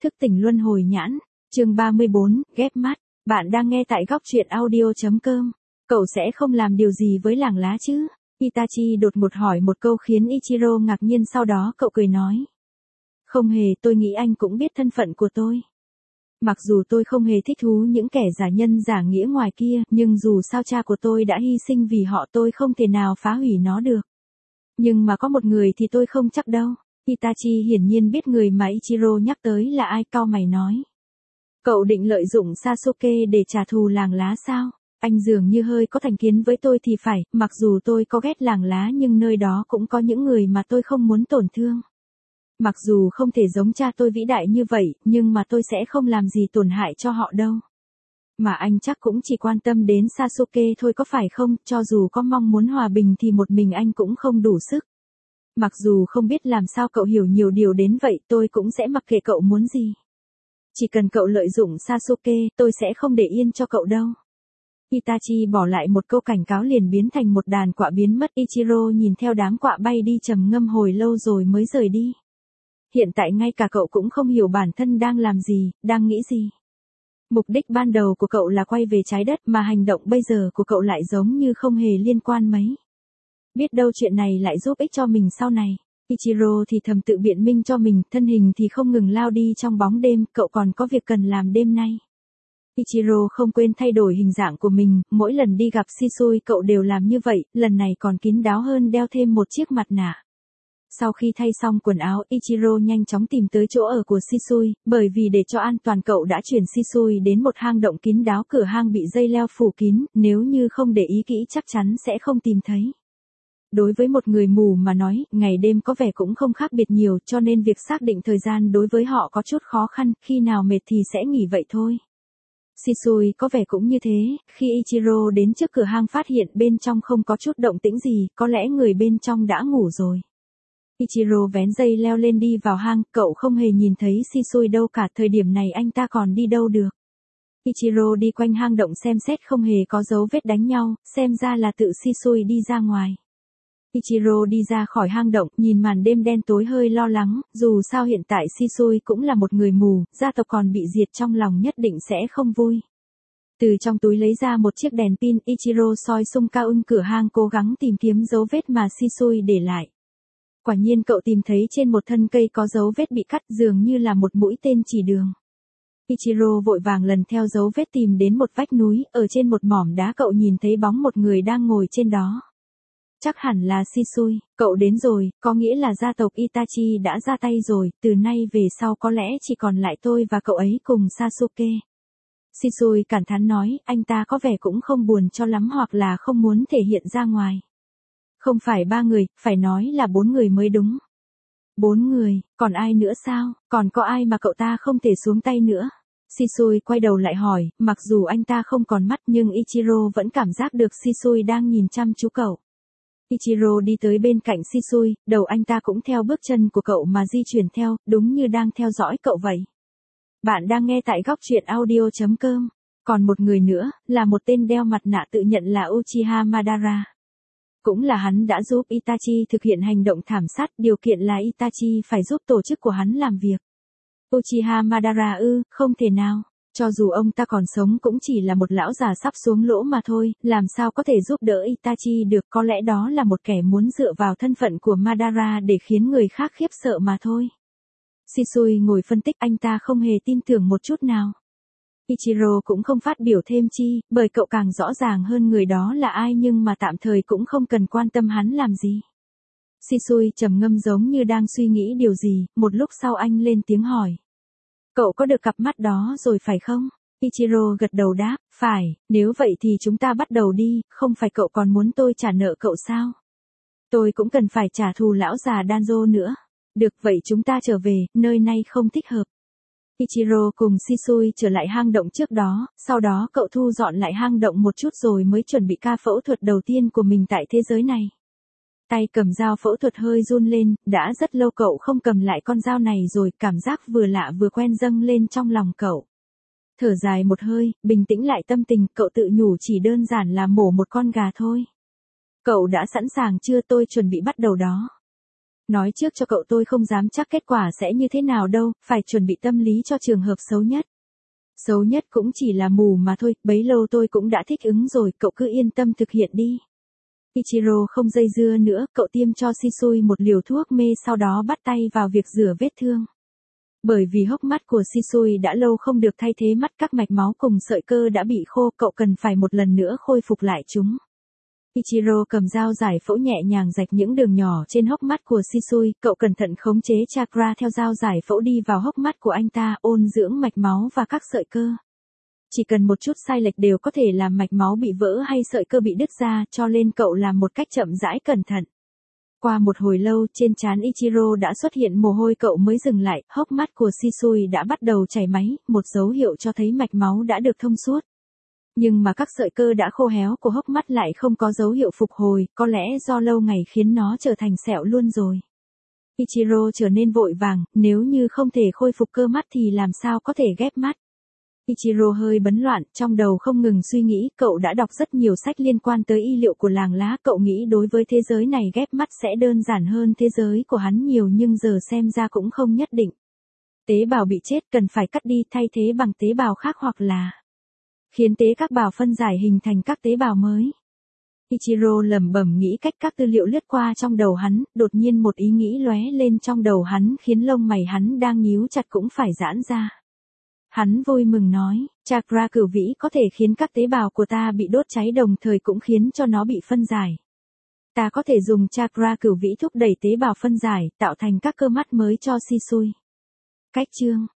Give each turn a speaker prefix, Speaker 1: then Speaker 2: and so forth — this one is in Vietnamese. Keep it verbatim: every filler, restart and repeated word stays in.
Speaker 1: Thức tỉnh luân hồi nhãn, chương ba mươi bốn, ghép mắt. Bạn đang nghe tại góc truyện audio chấm com. Cậu sẽ không làm điều gì với làng lá chứ? Itachi đột ngột hỏi một câu khiến Ichiro ngạc nhiên, sau đó cậu cười nói. Không hề, tôi nghĩ anh cũng biết thân phận của tôi. Mặc dù tôi không hề thích thú những kẻ giả nhân giả nghĩa ngoài kia, nhưng dù sao cha của tôi đã hy sinh vì họ, tôi không thể nào phá hủy nó được. Nhưng mà có một người thì tôi không chắc đâu. Itachi hiển nhiên biết người mà Ichiro nhắc tới là ai, cau mày nói. Cậu định lợi dụng Sasuke để trả thù làng lá sao? Anh dường như hơi có thành kiến với tôi thì phải, mặc dù tôi có ghét làng lá nhưng nơi đó cũng có những người mà tôi không muốn tổn thương. Mặc dù không thể giống cha tôi vĩ đại như vậy, nhưng mà tôi sẽ không làm gì tổn hại cho họ đâu. Mà anh chắc cũng chỉ quan tâm đến Sasuke thôi có phải không, cho dù có mong muốn hòa bình thì một mình anh cũng không đủ sức. Mặc dù không biết làm sao cậu hiểu nhiều điều đến vậy, tôi cũng sẽ mặc kệ cậu muốn gì. Chỉ cần cậu lợi dụng Sasuke, tôi sẽ không để yên cho cậu đâu. Itachi bỏ lại một câu cảnh cáo liền biến thành một đàn quạ biến mất. Ichiro nhìn theo đám quạ bay đi trầm ngâm hồi lâu rồi mới rời đi. Hiện tại ngay cả cậu cũng không hiểu bản thân đang làm gì, đang nghĩ gì. Mục đích ban đầu của cậu là quay về trái đất mà hành động bây giờ của cậu lại giống như không hề liên quan mấy. Biết đâu chuyện này lại giúp ích cho mình sau này. Ichiro thì thầm tự biện minh cho mình, thân hình thì không ngừng lao đi trong bóng đêm, cậu còn có việc cần làm đêm nay. Ichiro không quên thay đổi hình dạng của mình, mỗi lần đi gặp Shisui cậu đều làm như vậy, lần này còn kín đáo hơn, đeo thêm một chiếc mặt nạ. Sau khi thay xong quần áo, Ichiro nhanh chóng tìm tới chỗ ở của Shisui, bởi vì để cho an toàn cậu đã chuyển Shisui đến một hang động kín đáo, cửa hang bị dây leo phủ kín, nếu như không để ý kỹ chắc chắn sẽ không tìm thấy. Đối với một người mù mà nói, ngày đêm có vẻ cũng không khác biệt nhiều, cho nên việc xác định thời gian đối với họ có chút khó khăn, khi nào mệt thì sẽ nghỉ vậy thôi. Shisui có vẻ cũng như thế, khi Ichiro đến trước cửa hang phát hiện bên trong không có chút động tĩnh gì, có lẽ người bên trong đã ngủ rồi. Ichiro vén dây leo lên đi vào hang, cậu không hề nhìn thấy Shisui đâu cả, thời điểm này anh ta còn đi đâu được. Ichiro đi quanh hang động xem xét không hề có dấu vết đánh nhau, xem ra là tự Shisui đi ra ngoài. Ichiro đi ra khỏi hang động, nhìn màn đêm đen tối hơi lo lắng, dù sao hiện tại Shisui cũng là một người mù, gia tộc còn bị diệt trong lòng nhất định sẽ không vui. Từ trong túi lấy ra một chiếc đèn pin, Ichiro soi xung cao ưng cửa hang cố gắng tìm kiếm dấu vết mà Shisui để lại. Quả nhiên cậu tìm thấy trên một thân cây có dấu vết bị cắt, dường như là một mũi tên chỉ đường. Ichiro vội vàng lần theo dấu vết tìm đến một vách núi, ở trên một mỏm đá cậu nhìn thấy bóng một người đang ngồi trên đó. Chắc hẳn là Shisui, cậu đến rồi, có nghĩa là gia tộc Itachi đã ra tay rồi, từ nay về sau có lẽ chỉ còn lại tôi và cậu ấy cùng Sasuke. Shisui cảm thán nói, anh ta có vẻ cũng không buồn cho lắm hoặc là không muốn thể hiện ra ngoài. Không phải ba người, phải nói là bốn người mới đúng. Bốn người, còn ai nữa sao, còn có ai mà cậu ta không thể xuống tay nữa? Shisui quay đầu lại hỏi, mặc dù anh ta không còn mắt nhưng Ichiro vẫn cảm giác được Shisui đang nhìn chăm chú cậu. Ichiro đi tới bên cạnh Shisui, đầu anh ta cũng theo bước chân của cậu mà di chuyển theo, đúng như đang theo dõi cậu vậy. Bạn đang nghe tại góc truyện audio chấm com. Còn một người nữa, là một tên đeo mặt nạ tự nhận là Uchiha Madara. Cũng là hắn đã giúp Itachi thực hiện hành động thảm sát, điều kiện là Itachi phải giúp tổ chức của hắn làm việc. Uchiha Madara ư, không thể nào. Cho dù ông ta còn sống cũng chỉ là một lão già sắp xuống lỗ mà thôi, làm sao có thể giúp đỡ Itachi được, có lẽ đó là một kẻ muốn dựa vào thân phận của Madara để khiến người khác khiếp sợ mà thôi. Shisui ngồi phân tích, anh ta không hề tin tưởng một chút nào. Ichiro cũng không phát biểu thêm chi, bởi cậu càng rõ ràng hơn người đó là ai, nhưng mà tạm thời cũng không cần quan tâm hắn làm gì. Shisui trầm ngâm giống như đang suy nghĩ điều gì, một lúc sau anh lên tiếng hỏi. Cậu có được cặp mắt đó rồi phải không? Ichiro gật đầu đáp, phải, nếu vậy thì chúng ta bắt đầu đi, không phải cậu còn muốn tôi trả nợ cậu sao? Tôi cũng cần phải trả thù lão già Danzo nữa. Được vậy chúng ta trở về, nơi này không thích hợp. Ichiro cùng Shisui trở lại hang động trước đó, sau đó cậu thu dọn lại hang động một chút rồi mới chuẩn bị ca phẫu thuật đầu tiên của mình tại thế giới này. Tay cầm dao phẫu thuật hơi run lên, đã rất lâu cậu không cầm lại con dao này rồi, cảm giác vừa lạ vừa quen dâng lên trong lòng cậu. Thở dài một hơi, bình tĩnh lại tâm tình, cậu tự nhủ chỉ đơn giản là mổ một con gà thôi. Cậu đã sẵn sàng chưa, tôi chuẩn bị bắt đầu đó. Nói trước cho cậu tôi không dám chắc kết quả sẽ như thế nào đâu, phải chuẩn bị tâm lý cho trường hợp xấu nhất. Xấu nhất cũng chỉ là mù mà thôi, bấy lâu tôi cũng đã thích ứng rồi, cậu cứ yên tâm thực hiện đi. Ichiro không dây dưa nữa, cậu tiêm cho Shisui một liều thuốc mê sau đó bắt tay vào việc rửa vết thương. Bởi vì hốc mắt của Shisui đã lâu không được thay thế mắt, các mạch máu cùng sợi cơ đã bị khô, cậu cần phải một lần nữa khôi phục lại chúng. Ichiro cầm dao giải phẫu nhẹ nhàng rạch những đường nhỏ trên hốc mắt của Shisui, cậu cẩn thận khống chế chakra theo dao giải phẫu đi vào hốc mắt của anh ta, ôn dưỡng mạch máu và các sợi cơ. Chỉ cần một chút sai lệch đều có thể làm mạch máu bị vỡ hay sợi cơ bị đứt ra, cho nên cậu làm một cách chậm rãi cẩn thận. Qua một hồi lâu, trên trán Ichiro đã xuất hiện mồ hôi, cậu mới dừng lại, hốc mắt của Shisui đã bắt đầu chảy máu, một dấu hiệu cho thấy mạch máu đã được thông suốt. Nhưng mà các sợi cơ đã khô héo của hốc mắt lại không có dấu hiệu phục hồi, có lẽ do lâu ngày khiến nó trở thành sẹo luôn rồi. Ichiro trở nên vội vàng, nếu như không thể khôi phục cơ mắt thì làm sao có thể ghép mắt. Ichiro hơi bấn loạn, trong đầu không ngừng suy nghĩ, cậu đã đọc rất nhiều sách liên quan tới y liệu của làng lá, cậu nghĩ đối với thế giới này ghép mắt sẽ đơn giản hơn thế giới của hắn nhiều, nhưng giờ xem ra cũng không nhất định. Tế bào bị chết cần phải cắt đi, thay thế bằng tế bào khác hoặc là khiến tế các bào phân giải hình thành các tế bào mới. Ichiro lẩm bẩm nghĩ cách, các tư liệu lướt qua trong đầu hắn, đột nhiên một ý nghĩ lóe lên trong đầu hắn khiến lông mày hắn đang nhíu chặt cũng phải giãn ra. Hắn vui mừng nói, chakra cửu vĩ có thể khiến các tế bào của ta bị đốt cháy, đồng thời cũng khiến cho nó bị phân giải. Ta có thể dùng chakra cửu vĩ thúc đẩy tế bào phân giải, tạo thành các cơ mắt mới cho Shisui. Cách chương